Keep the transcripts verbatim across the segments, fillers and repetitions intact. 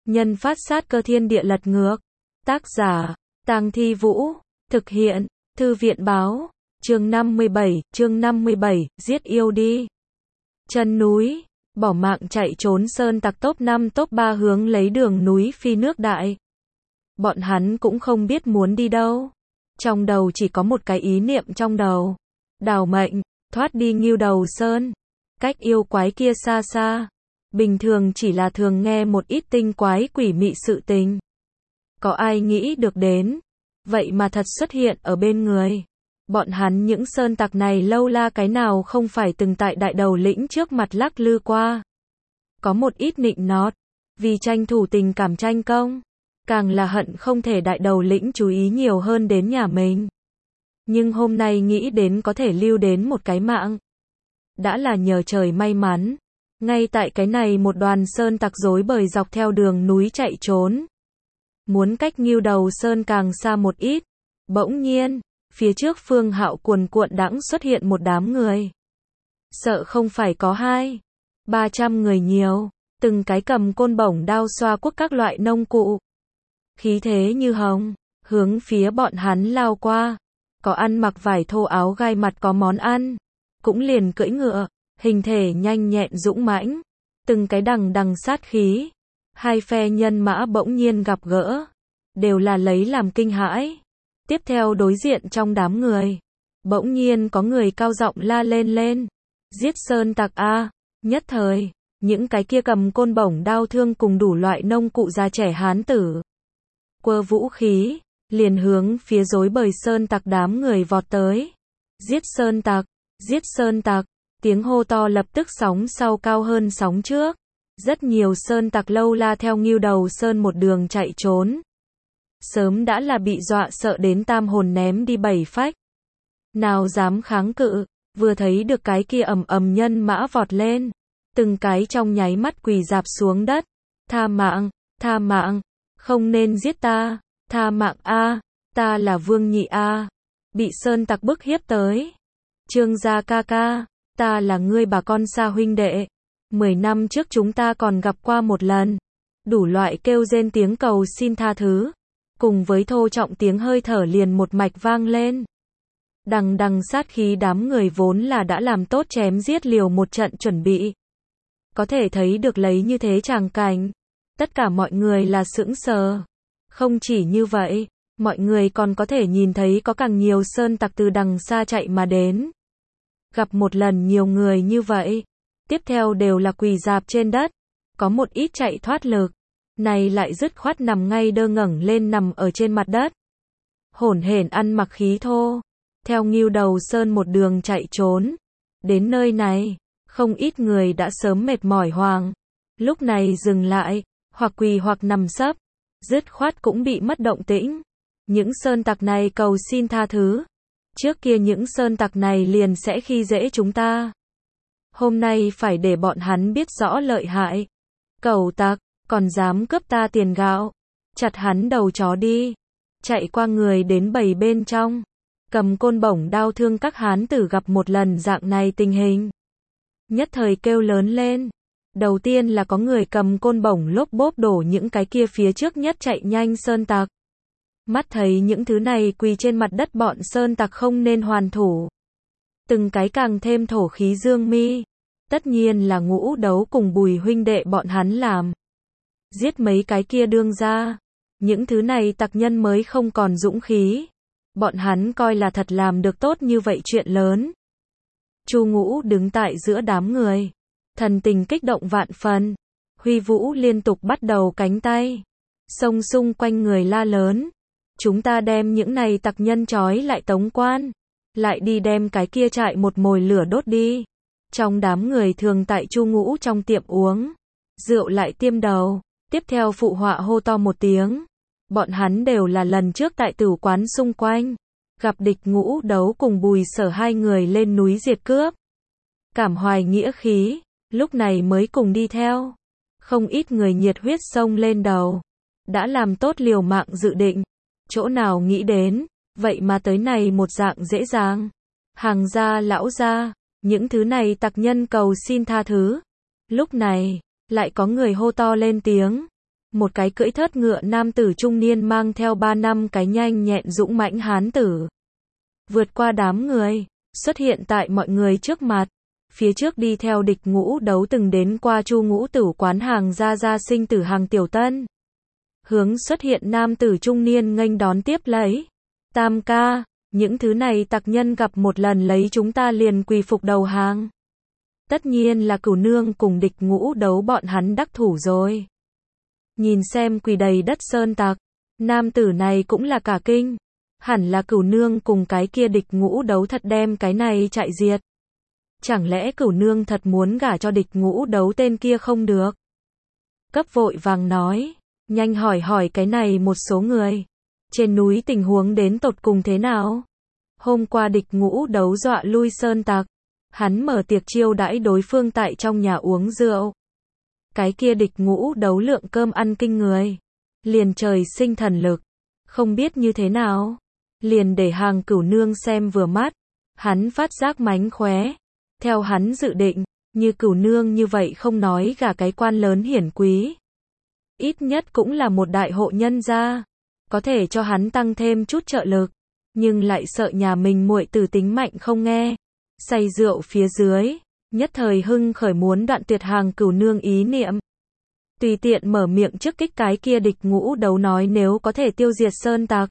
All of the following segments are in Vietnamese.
Nhân phát sát cơ thiên địa lật ngược. Tác giả, Tang Thi Vũ. Thực hiện, Thư viện báo. Chương năm mươi bảy, chương năm mươi bảy, giết yêu đi. Chân núi, bỏ mạng chạy trốn sơn tặc top năm top ba hướng lấy đường núi phi nước đại. Bọn hắn cũng không biết muốn đi đâu. Trong đầu chỉ có một cái ý niệm trong đầu. Đào mệnh, thoát đi Ngưu Đầu Sơn. Cách yêu quái kia xa xa. Bình thường chỉ là thường nghe một ít tinh quái quỷ mị sự tình. Có ai nghĩ được đến. Vậy mà thật xuất hiện ở bên người. Bọn hắn những sơn tặc này lâu la cái nào không phải từng tại đại đầu lĩnh trước mặt lắc lư qua. Có một ít nịnh nót. Vì tranh thủ tình cảm tranh công. Càng là hận không thể đại đầu lĩnh chú ý nhiều hơn đến nhà mình. Nhưng hôm nay nghĩ đến có thể lưu đến một cái mạng. Đã là nhờ trời may mắn. Ngay tại cái này một đoàn sơn tặc rối bời dọc theo đường núi chạy trốn. Muốn cách Ngưu Đầu Sơn càng xa một ít. Bỗng nhiên, phía trước Phương Hạo cuồn cuộn đãng xuất hiện một đám người. Sợ không phải có hai, ba trăm người nhiều, từng cái cầm côn bổng đao xoa cuốc các loại nông cụ. Khí thế như hồng, hướng phía bọn hắn lao qua. Có ăn mặc vải thô áo gai mặt có món ăn, cũng liền cưỡi ngựa, hình thể nhanh nhẹn dũng mãnh, từng cái đằng đằng sát khí. Hai phe nhân mã bỗng nhiên gặp gỡ, đều là lấy làm kinh hãi. Tiếp theo đối diện trong đám người, bỗng nhiên có người cao giọng la lên lên, giết sơn tặc a! Nhất thời, những cái kia cầm côn bổng đao thương cùng đủ loại nông cụ già trẻ hán tử, quơ vũ khí, liền hướng phía rối bời sơn tặc đám người vọt tới. Giết sơn tặc, giết sơn tặc, tiếng hô to lập tức sóng sau cao hơn sóng trước. Rất nhiều sơn tặc lâu la theo Ngưu Đầu Sơn một đường chạy trốn. Sớm đã là bị dọa sợ đến tam hồn ném đi bảy phách. Nào dám kháng cự, vừa thấy được cái kia ầm ầm nhân mã vọt lên. Từng cái trong nháy mắt quỳ rạp xuống đất. Tha mạng, tha mạng, không nên giết ta, tha mạng a, ta là Vương Nhị a, bị sơn tặc bức hiếp tới. Trương gia ca ca, ta là ngươi bà con xa huynh đệ. Mười năm trước chúng ta còn gặp qua một lần. Đủ loại kêu rên tiếng cầu xin tha thứ. Cùng với thô trọng tiếng hơi thở liền một mạch vang lên. Đằng đằng sát khí đám người vốn là đã làm tốt chém giết liều một trận chuẩn bị. Có thể thấy được lấy như thế tràng cảnh. Tất cả mọi người là sững sờ. Không chỉ như vậy, mọi người còn có thể nhìn thấy có càng nhiều sơn tặc từ đằng xa chạy mà đến. Gặp một lần nhiều người như vậy. Tiếp theo đều là quỳ rạp trên đất. Có một ít chạy thoát lực. Này lại dứt khoát nằm ngay đơ ngẩng lên nằm ở trên mặt đất. Hổn hển ăn mặc khí thô. Theo Ngưu Đầu Sơn một đường chạy trốn. Đến nơi này, không ít người đã sớm mệt mỏi hoang. Lúc này dừng lại, hoặc quỳ hoặc nằm sấp. Dứt khoát cũng bị mất động tĩnh. Những sơn tặc này cầu xin tha thứ. Trước kia những sơn tặc này liền sẽ khi dễ chúng ta. Hôm nay phải để bọn hắn biết rõ lợi hại. Cẩu tặc, còn dám cướp ta tiền gạo. Chặt hắn đầu chó đi. Chạy qua người đến bầy bên trong. Cầm côn bổng đao thương các hán tử gặp một lần dạng này tình hình. Nhất thời kêu lớn lên. Đầu tiên là có người cầm côn bổng lốp bốp đổ những cái kia phía trước nhất chạy nhanh sơn tặc. Mắt thấy những thứ này quỳ trên mặt đất bọn sơn tặc không nên hoàn thủ. Từng cái càng thêm thổ khí dương mi. Tất nhiên là Ngũ Đấu cùng Bùi huynh đệ bọn hắn làm. Giết mấy cái kia đương ra. Những thứ này tặc nhân mới không còn dũng khí. Bọn hắn coi là thật làm được tốt như vậy chuyện lớn. Chu Ngũ đứng tại giữa đám người. Thần tình kích động vạn phần. Huy vũ liên tục bắt đầu cánh tay. Xông xung quanh người la lớn. Chúng ta đem những này tặc nhân trói lại tống quan. Lại đi đem cái kia trại một mồi lửa đốt đi. Trong đám người thường tại Chu Ngũ trong tiệm uống rượu lại tiêm đầu. Tiếp theo phụ họa hô to một tiếng. Bọn hắn đều là lần trước tại tử quán xung quanh. Gặp địch Ngũ Đấu cùng Bùi Sở hai người lên núi diệt cướp. Cảm hoài nghĩa khí. Lúc này mới cùng đi theo. Không ít người nhiệt huyết xông lên đầu. Đã làm tốt liều mạng dự định. Chỗ nào nghĩ đến. Vậy mà tới này một dạng dễ dàng. Hàng gia lão gia. Những thứ này tặc nhân cầu xin tha thứ. Lúc này, lại có người hô to lên tiếng. một cái cưỡi thớt ngựa nam tử trung niên mang theo ba năm cái nhanh nhẹn dũng mãnh hán tử. Vượt qua đám người, xuất hiện tại mọi người trước mặt. Phía trước đi theo địch ngũ đấu từng đến qua Chu Ngũ Tửu quán hàng gia gia sinh tử hàng tiểu tân. Hướng xuất hiện nam tử trung niên nghênh đón tiếp lấy. Tam ca, những thứ này tặc nhân gặp một lần lấy chúng ta liền quỳ phục đầu hàng. Tất nhiên là Cửu Nương cùng địch ngũ đấu bọn hắn đắc thủ rồi. Nhìn xem quỳ đầy đất sơn tặc, nam tử này cũng là cả kinh. Hẳn là Cửu Nương cùng cái kia địch ngũ đấu thật đem cái này chạy diệt. Chẳng lẽ Cửu Nương thật muốn gả cho địch ngũ đấu tên kia không được? Cấp vội vàng nói, nhanh hỏi hỏi cái này một số người. Trên núi tình huống đến tột cùng thế nào? Hôm qua địch ngũ đấu dọa lui sơn tặc. Hắn mở tiệc chiêu đãi đối phương tại trong nhà uống rượu. Cái kia địch ngũ đấu lượng cơm ăn kinh người. Liền trời sinh thần lực. Không biết như thế nào. Liền để hàng Cửu Nương xem vừa mắt. Hắn phát giác mánh khóe. Theo hắn dự định, như Cửu Nương như vậy không nói gả cái quan lớn hiển quý. Ít nhất cũng là một đại hộ nhân gia. Có thể cho hắn tăng thêm chút trợ lực. Nhưng lại sợ nhà mình muội tử tính mạnh không nghe. Say rượu phía dưới, nhất thời hưng khởi muốn đoạn tuyệt hàng Cửu Nương ý niệm. Tùy tiện mở miệng trước kích cái kia địch ngũ đấu nói nếu có thể tiêu diệt sơn tặc.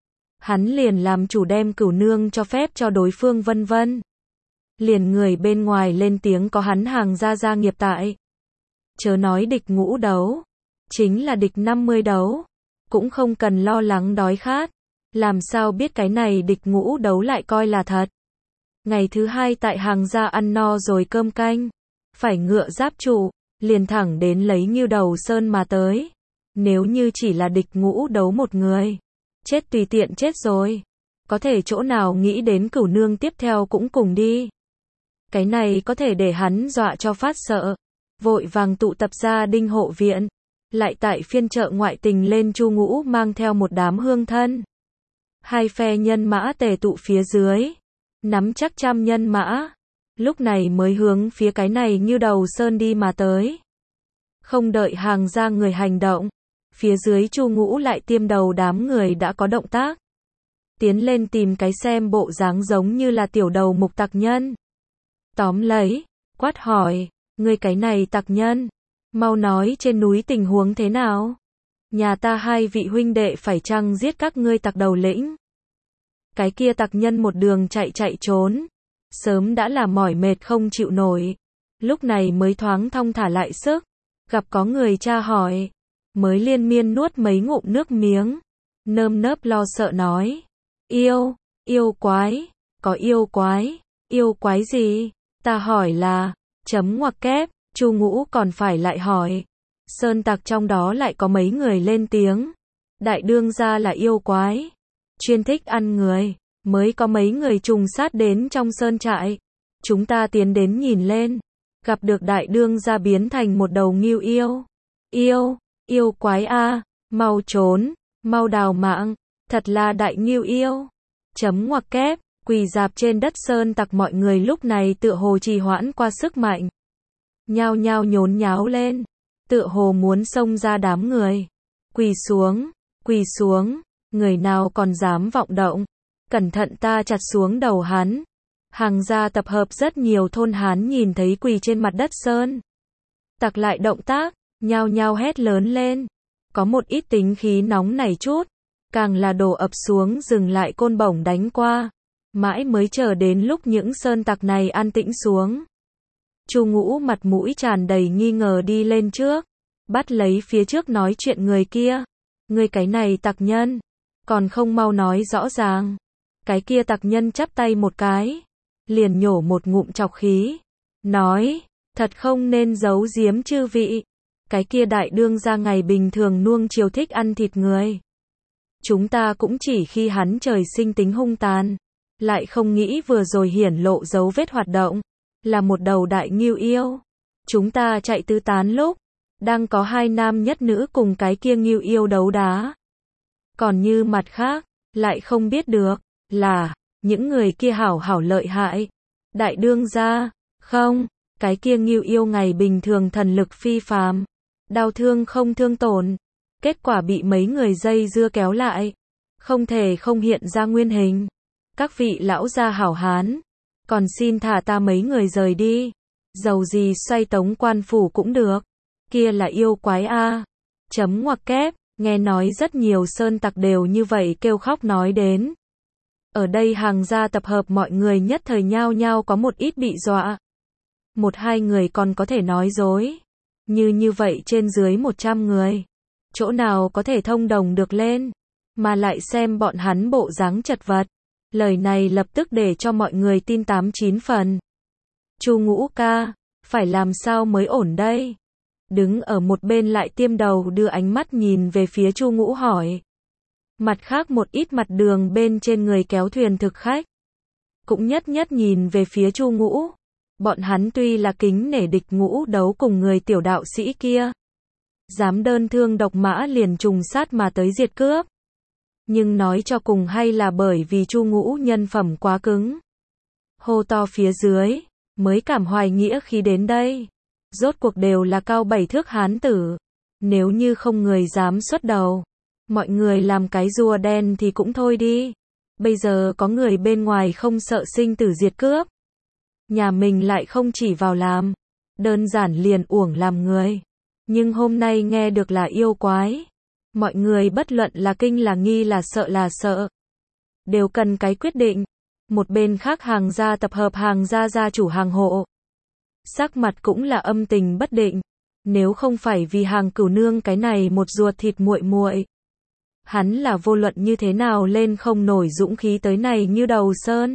Hắn liền làm chủ đem Cửu Nương cho phép cho đối phương vân vân. Liền người bên ngoài lên tiếng có hắn hàng gia gia nghiệp tại. Chớ nói địch ngũ đấu, chính là địch năm mươi đấu, cũng không cần lo lắng đói khát. Làm sao biết cái này địch ngũ đấu lại coi là thật. Ngày thứ hai tại hàng gia ăn no rồi cơm canh, phải ngựa giáp trụ, liền thẳng đến lấy Ngưu Đầu Sơn mà tới. Nếu như chỉ là địch ngũ đấu một người, chết tùy tiện chết rồi. Có thể chỗ nào nghĩ đến Cửu Nương tiếp theo cũng cùng đi. Cái này có thể để hắn dọa cho phát sợ. Vội vàng tụ tập gia đình hộ viện. Lại tại phiên chợ ngoại tình lên Chu Ngũ mang theo một đám hương thân. Hai phe nhân mã tề tụ phía dưới. Nắm chắc trăm nhân mã. Lúc này mới hướng phía cái này Ngưu Đầu Sơn đi mà tới. Không đợi hàng gia người hành động. Phía dưới Chu Ngũ lại tiêm đầu đám người đã có động tác. Tiến lên tìm cái xem bộ dáng giống như là tiểu đầu mục tặc nhân. Tóm lấy, quát hỏi, ngươi cái này tặc nhân, mau nói trên núi tình huống thế nào? Nhà ta hai vị huynh đệ phải chăng giết các ngươi tặc đầu lĩnh? Cái kia tặc nhân một đường chạy chạy trốn, sớm đã là mỏi mệt không chịu nổi, lúc này mới thoáng thong thả lại sức, gặp có người tra hỏi, mới liên miên nuốt mấy ngụm nước miếng, nơm nớp lo sợ nói, yêu, yêu quái, có yêu quái, yêu quái gì? Ta hỏi là, chấm ngoặc kép, Chu Ngũ còn phải lại hỏi. Sơn tặc trong đó lại có mấy người lên tiếng. Đại đương gia là yêu quái, chuyên thích ăn người, mới có mấy người trùng sát đến trong sơn trại. Chúng ta tiến đến nhìn lên, gặp được đại đương gia biến thành một đầu ngưu yêu. Yêu, yêu quái a, mau trốn, mau đào mạng, thật là đại ngưu yêu. Chấm ngoặc kép. Quỳ dạp trên đất sơn tặc mọi người lúc này tựa hồ trì hoãn qua sức mạnh. Nhao nhao nhốn nháo lên. Tựa hồ muốn xông ra đám người. Quỳ xuống, quỳ xuống, người nào còn dám vọng động. Cẩn thận ta chặt xuống đầu hắn. Hàng gia tập hợp rất nhiều thôn hán nhìn thấy quỳ trên mặt đất sơn tặc lại động tác, nhao nhao hét lớn lên. Có một ít tính khí nóng nảy chút. Càng là đổ ập xuống dừng lại côn bổng đánh qua. Mãi mới chờ đến lúc những sơn tặc này an tĩnh xuống. Chu Ngũ mặt mũi tràn đầy nghi ngờ đi lên trước. Bắt lấy phía trước nói chuyện người kia. Người cái này tặc nhân. Còn không mau nói rõ ràng. Cái kia tặc nhân chắp tay một cái. Liền nhổ một ngụm trọc khí. Nói, thật không nên giấu giếm chư vị. Cái kia đại đương gia ngày bình thường nuông chiều thích ăn thịt người. Chúng ta cũng chỉ khi hắn trời sinh tính hung tàn. Lại không nghĩ vừa rồi hiển lộ dấu vết hoạt động. Là một đầu đại ngưu yêu. Chúng ta chạy tứ tán lúc. Đang có hai nam nhất nữ cùng cái kia ngưu yêu đấu đá. Còn như mặt khác. Lại không biết được. Là. Những người kia hảo hảo lợi hại. Đại đương gia. Không. Cái kia ngưu yêu ngày bình thường thần lực phi phàm. Đau thương không thương tổn. Kết quả bị mấy người dây dưa kéo lại. Không thể không hiện ra nguyên hình. Các vị lão gia hảo hán. Còn xin thả ta mấy người rời đi. Dầu gì xoay tống quan phủ cũng được. Kia là yêu quái a. Chấm ngoặc kép. Nghe nói rất nhiều sơn tặc đều như vậy kêu khóc nói đến. Ở đây hàng gia tập hợp mọi người nhất thời nhao nhao có một ít bị dọa. Một hai người còn có thể nói dối. Như như vậy trên dưới một trăm người. Chỗ nào có thể thông đồng được lên. Mà lại xem bọn hắn bộ dáng chật vật. Lời này lập tức để cho mọi người tin tám chín phần. Chu Ngũ ca, phải làm sao mới ổn đây? Đứng ở một bên lại tiêm đầu đưa ánh mắt nhìn về phía Chu Ngũ hỏi. Mặt khác một ít mặt đường bên trên người kéo thuyền thực khách. Cũng nhất nhất nhìn về phía Chu Ngũ. Bọn hắn tuy là kính nể địch Ngũ đấu cùng người tiểu đạo sĩ kia. Dám đơn thương độc mã liền trùng sát mà tới diệt cướp. Nhưng nói cho cùng hay là bởi vì Chu Ngũ nhân phẩm quá cứng. Hô to phía dưới, mới cảm hoài nghĩa khi đến đây. Rốt cuộc đều là cao bảy thước hán tử. Nếu như không người dám xuất đầu. Mọi người làm cái rùa đen thì cũng thôi đi. Bây giờ có người bên ngoài không sợ sinh tử diệt cướp. Nhà mình lại không chỉ vào làm. Đơn giản liền uổng làm người. Nhưng hôm nay nghe được là yêu quái. Mọi người bất luận là kinh là nghi là sợ là sợ. Đều cần cái quyết định. Một bên khác hàng gia tập hợp hàng gia gia chủ hàng hộ. Sắc mặt cũng là âm tình bất định. Nếu không phải vì hàng cửu nương cái này một ruột thịt muội muội, hắn là vô luận như thế nào lên không nổi dũng khí tới này như đầu sơn.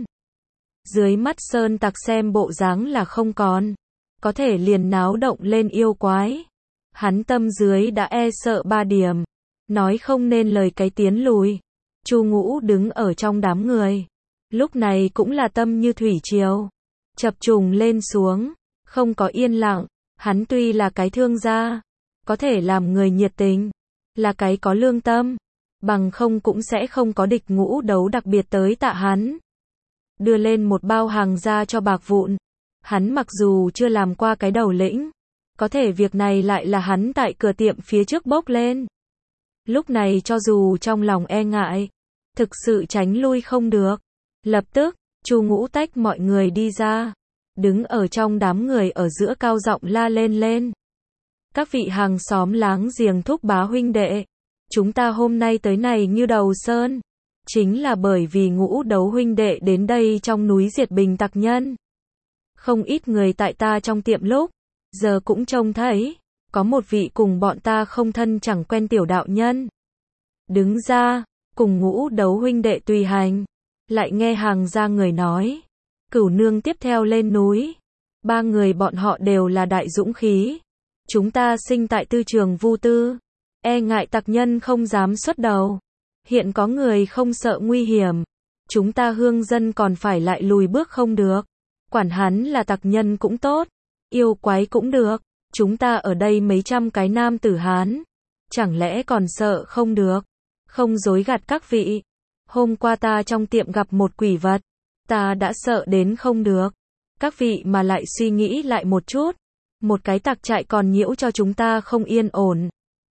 Dưới mắt sơn tặc xem bộ dáng là không còn. Có thể liền náo động lên yêu quái. Hắn tâm dưới đã e sợ ba điểm. Nói không nên lời cái tiến lùi. Chu Ngũ đứng ở trong đám người. Lúc này cũng là tâm như thủy triều. Chập trùng lên xuống. Không có yên lặng. Hắn tuy là cái thương gia. Có thể làm người nhiệt tình. Là cái có lương tâm. Bằng không cũng sẽ không có địch Ngũ đấu đặc biệt tới tạ hắn. Đưa lên một bao hàng ra cho bạc vụn. Hắn mặc dù chưa làm qua cái đầu lĩnh. Có thể việc này lại là hắn tại cửa tiệm phía trước bốc lên. Lúc này cho dù trong lòng e ngại. Thực sự tránh lui không được. Lập tức, Chu Ngũ tách mọi người đi ra. Đứng ở trong đám người ở giữa cao giọng la lên lên. Các vị hàng xóm láng giềng thúc bá huynh đệ. Chúng ta hôm nay tới này như đầu sơn. Chính là bởi vì Ngũ đấu huynh đệ đến đây trong núi diệt bình tặc nhân. Không ít người tại ta trong tiệm lúc. Giờ cũng trông thấy. Có một vị cùng bọn ta không thân chẳng quen tiểu đạo nhân. Đứng ra. Cùng Ngũ đấu huynh đệ tùy hành. Lại nghe hàng gia người nói. Cửu nương tiếp theo lên núi. Ba người bọn họ đều là đại dũng khí. Chúng ta sinh tại tư trường Vu Tư. E ngại tặc nhân không dám xuất đầu. Hiện có người không sợ nguy hiểm. Chúng ta hương dân còn phải lại lùi bước không được. Quản hắn là tặc nhân cũng tốt. Yêu quái cũng được. Chúng ta ở đây mấy trăm cái nam tử Hán. Chẳng lẽ còn sợ không được. Không dối gạt các vị. Hôm qua ta trong tiệm gặp một quỷ vật. Ta đã sợ đến không được. Các vị mà lại suy nghĩ lại một chút. Một cái tặc trại còn nhiễu cho chúng ta không yên ổn.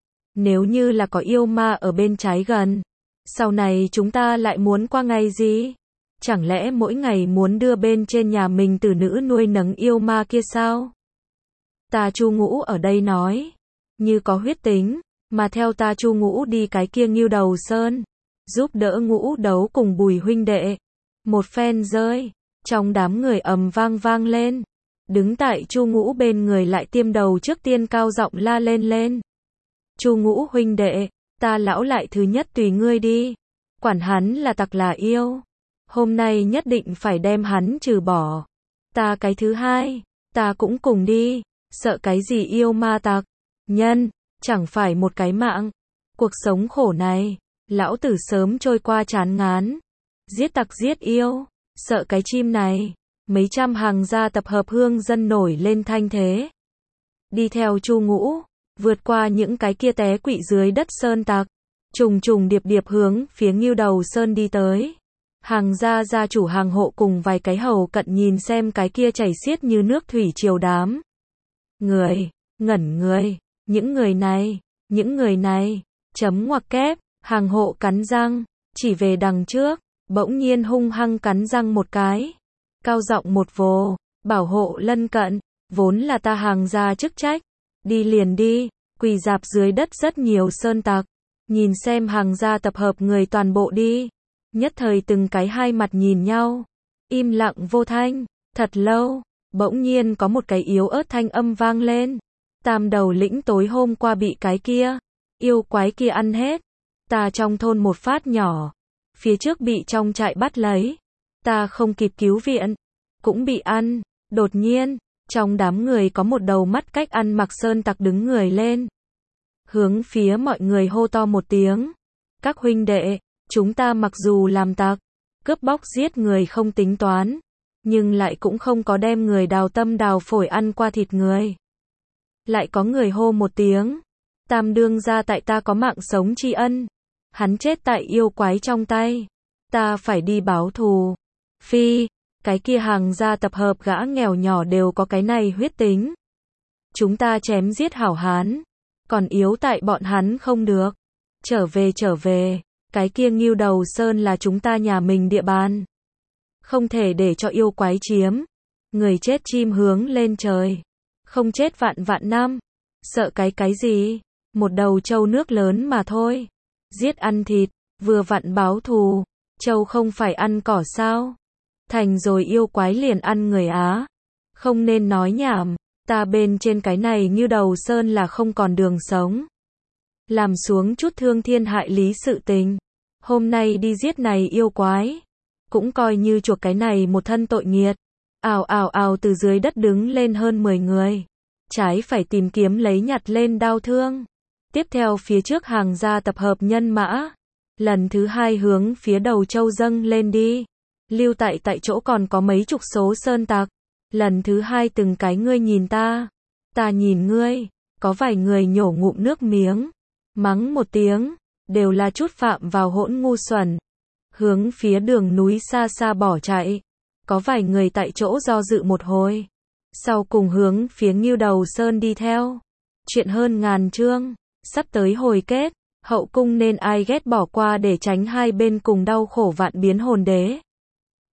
Nếu như là có yêu ma ở bên trái gần. Sau này chúng ta lại muốn qua ngày gì? Chẳng lẽ mỗi ngày muốn đưa bên trên nhà mình tử nữ nuôi nấng yêu ma kia sao? Ta Chu Ngũ ở đây nói. Như có huyết tính. Mà theo ta Chu Ngũ đi cái kia Ngưu Đầu Sơn. Giúp đỡ Ngũ đấu cùng Bùi huynh đệ. Một phen rơi. Trong đám người ầm vang vang lên. Đứng tại Chu Ngũ bên người lại tiêm đầu trước tiên cao giọng la lên lên. Chu Ngũ huynh đệ. Ta lão lại thứ nhất tùy ngươi đi. Quản hắn là tặc là yêu. Hôm nay nhất định phải đem hắn trừ bỏ. Ta cái thứ hai. Ta cũng cùng đi. Sợ cái gì yêu ma tặc. Nhân. Chẳng phải một cái mạng. Cuộc sống khổ này. Lão tử sớm trôi qua chán ngán. Giết tặc giết yêu. Sợ cái chim này. Mấy trăm hàng gia tập hợp hương dân nổi lên thanh thế. Đi theo Chu Ngũ. Vượt qua những cái kia té quỵ dưới đất sơn tặc. Trùng trùng điệp điệp hướng phía Ngưu Đầu Sơn đi tới. Hàng gia gia chủ hàng hộ cùng vài cái hầu cận nhìn xem cái kia chảy xiết như nước thủy triều đám. Người. Ngẩn người. Những người này. Những người này. chấm ngoặc kép, hàng hộ cắn răng, chỉ về đằng trước, bỗng nhiên hung hăng cắn răng một cái. Cao giọng một vồ, bảo hộ lân cận, vốn là ta hàng gia chức trách. Đi liền đi, quỳ dạp dưới đất rất nhiều sơn tặc. Nhìn xem hàng gia tập hợp người toàn bộ đi. Nhất thời từng cái hai mặt nhìn nhau. Im lặng vô thanh, thật lâu, bỗng nhiên có một cái yếu ớt thanh âm vang lên. Tam đầu lĩnh tối hôm qua bị cái kia, yêu quái kia ăn hết. Ta trong thôn một phát nhỏ, phía trước bị trong trại bắt lấy. Ta không kịp cứu viện, cũng bị ăn. Đột nhiên, trong đám người có một đầu mắt cách ăn mặc sơn tặc đứng người lên. Hướng phía mọi người hô to một tiếng. Các huynh đệ, chúng ta mặc dù làm tặc, cướp bóc giết người không tính toán, nhưng lại cũng không có đem người đào tâm đào phổi ăn qua thịt người. Lại có người hô một tiếng. Tam đương gia tại ta có mạng sống tri ân. Hắn chết tại yêu quái trong tay. Ta phải đi báo thù. Phi, cái kia hàng gia tập hợp gã nghèo nhỏ đều có cái này huyết tính. Chúng ta chém giết hảo hán. Còn yếu tại bọn hắn không được. Trở về trở về, cái kia Ngưu Đầu Sơn là chúng ta nhà mình địa bàn. Không thể để cho yêu quái chiếm. Người chết chim hướng lên trời. Không chết vạn vạn năm. Sợ cái cái gì? Một đầu trâu nước lớn mà thôi. Giết ăn thịt, vừa vặn báo thù. Trâu không phải ăn cỏ sao? Thành rồi yêu quái liền ăn người Á. Không nên nói nhảm. Ta bên trên cái này Ngưu Đầu Sơn là không còn đường sống. Làm xuống chút thương thiên hại lý sự tình. Hôm nay đi giết này yêu quái. Cũng coi như chuộc cái này một thân tội nghiệt. Ào ào ào từ dưới đất đứng lên hơn mười người. Trái phải tìm kiếm lấy nhặt lên đao thương. Tiếp theo phía trước hàng gia tập hợp nhân mã. Lần thứ hai hướng phía đầu châu dâng lên đi. Lưu tại tại chỗ còn có mấy chục số sơn tặc. Lần thứ hai từng cái ngươi nhìn ta. Ta nhìn ngươi. Có vài người nhổ ngụm nước miếng. Mắng một tiếng. Đều là chút phạm vào hỗn ngu xuẩn. Hướng phía đường núi xa xa bỏ chạy. Có vài người tại chỗ do dự một hồi. Sau cùng hướng phía Ngưu Đầu Sơn đi theo. Chuyện hơn ngàn chương. Sắp tới hồi kết. Hậu cung nên ai ghét bỏ qua để tránh hai bên cùng đau khổ vạn biến hồn đế.